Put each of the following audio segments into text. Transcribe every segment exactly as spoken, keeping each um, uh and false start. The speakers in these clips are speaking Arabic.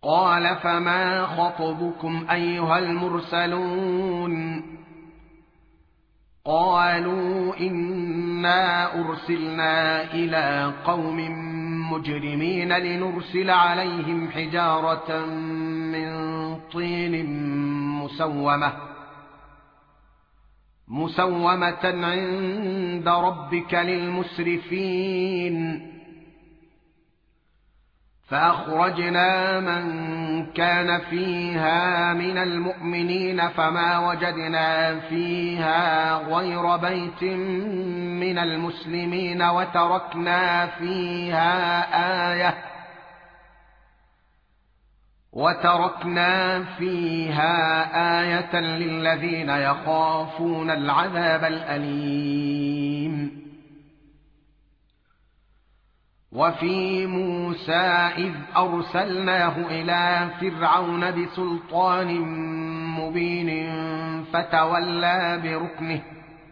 قال فما خطبكم أيها المرسلون قالوا إنا أرسلنا إلى قوم مجرمين لنرسل عليهم حجارة من طين مسومة مسومة عند ربك للمسرفين فأخرجنا من كان فيها من المؤمنين فما وجدنا فيها غير بيت من المسلمين وتركنا فيها آية وتركنا فيها آية للذين يخافون العذاب الأليم. وفي موسى إذ أرسلناه إلى فرعون بسلطان مبين فتولى بركنه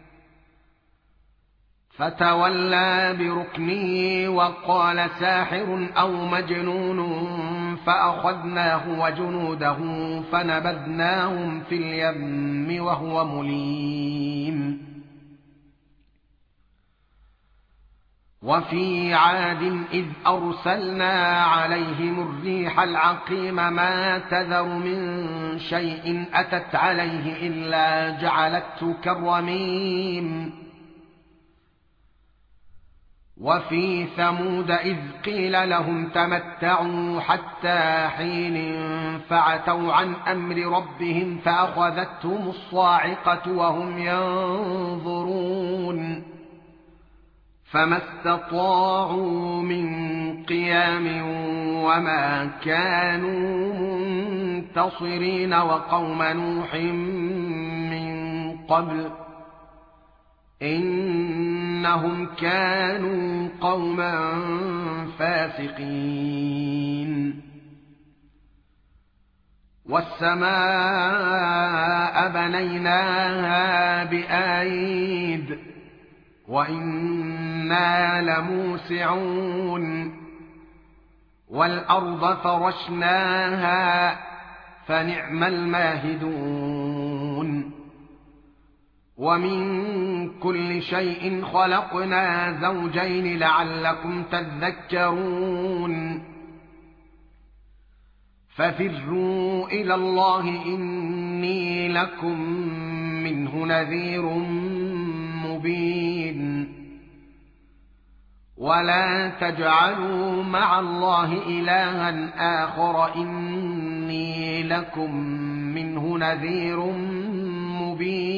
فتولى بركنه وقال ساحر أو مجنون فأخذناه وجنوده فنبذناهم في اليم وهو مليم. وفي عاد إذ أرسلنا عليهم الريح العقيم ما تذر من شيء أتت عليه إلا جعلته كالرميم. وفي ثمود إذ قيل لهم تمتعوا حتى حين فعتوا عن أمر ربهم فأخذتهم الصاعقة وهم ينظرون فما استطاعوا من قيام وما كانوا منتصرين. وقوم نوح من قبل إنهم كانوا قوما فاسقين. والسماء بنيناها بأيد وإنا لموسعون والأرض فرشناها فنعم الماهدون. ومن كل شيء خلقنا زوجين لعلكم تذكرون. ففروا إلى الله إني لكم منه نذير مبين. ولا تجعلوا مع الله إلها آخر إني لكم منه نذير مبين.